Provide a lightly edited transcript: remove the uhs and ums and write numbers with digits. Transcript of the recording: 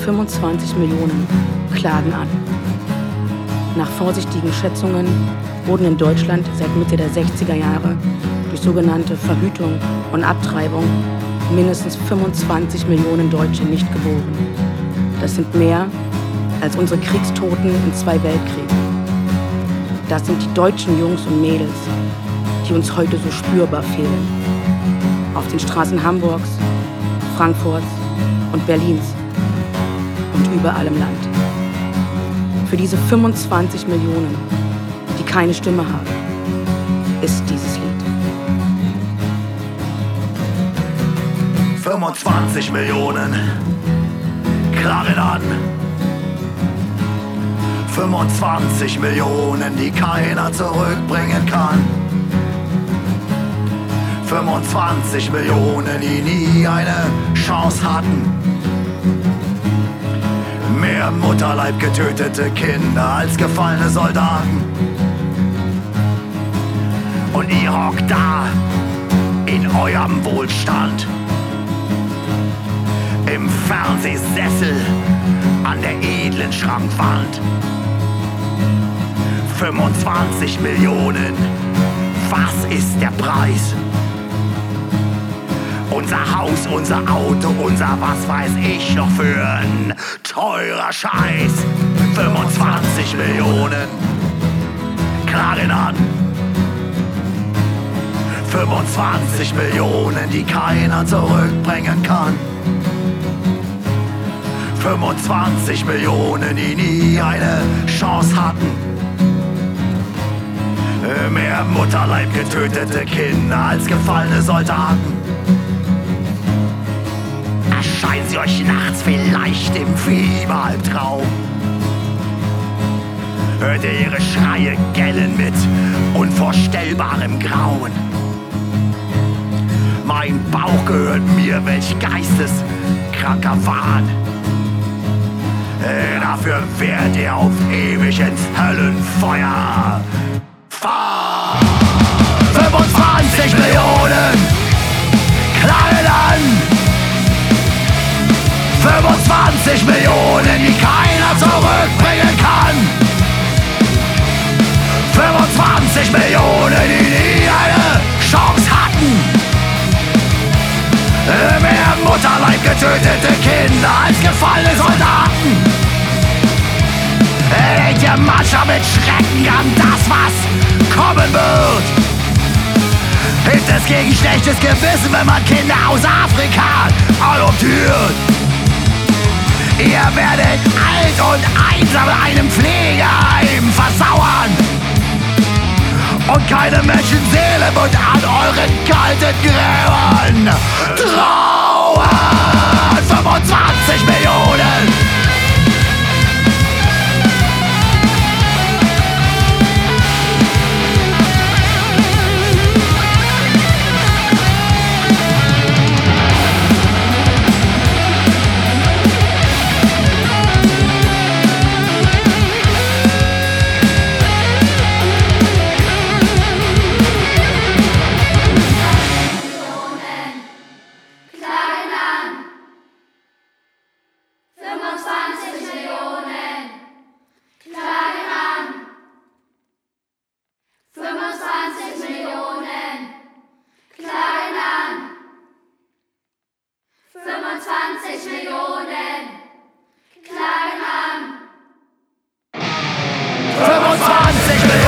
25 Millionen klagen an. Nach vorsichtigen Schätzungen wurden in Deutschland seit Mitte der 60er Jahre durch sogenannte Verhütung und Abtreibung mindestens 25 Millionen Deutsche nicht geboren. Das sind mehr als unsere Kriegstoten in 2 Weltkriegen. Das sind die deutschen Jungs und Mädels, die uns heute so spürbar fehlen. Auf den Straßen Hamburgs, Frankfurts und Berlins und überall im Land. Für diese 25 Millionen, die keine Stimme haben, ist dieses Lied. 25 Millionen klagen an. 25 Millionen, die keiner zurückbringen kann. 25 Millionen, die nie eine Chance hatten. Mehr Mutterleib getötete Kinder als gefallene Soldaten. Und ihr hockt da in eurem Wohlstand, im Fernsehsessel an der edlen Schrankwand. 25 Millionen, was ist der Preis? Unser Haus, unser Auto, unser was weiß ich noch für ein teurer Scheiß. 25 Millionen klagen an. 25 Millionen, die keiner zurückbringen kann. 25 Millionen, die nie eine Chance hatten. Mehr Mutterleib getötete Kinder als gefallene Soldaten. Erscheinen sie euch nachts vielleicht im Fieberalbtraum. Hört ihr ihre Schreie gellen mit unvorstellbarem Grauen. Mein Bauch gehört mir, welch geisteskranker Wahn. Dafür werdet ihr auf ewig ins Höllenfeuer fahren. 25 Millionen klagen an. 25 Millionen, die keiner zurückbringen kann. 25 Millionen, die nie eine Chance hatten. Mehr Mutterleib getötete Kinder als gefallene Soldaten. Denkt ihr manchmal mit Schrecken an das, was kommen wird? Hilft es gegen schlechtes Gewissen, wenn man Kinder aus Afrika adoptiert? Ihr werdet alt und einsam in einem Pflegeheim versauern. Und keine Menschenseele wird an euren kalten Gräbern trauern. 25 Millionen! Millionen klagen an. 25 Millionen!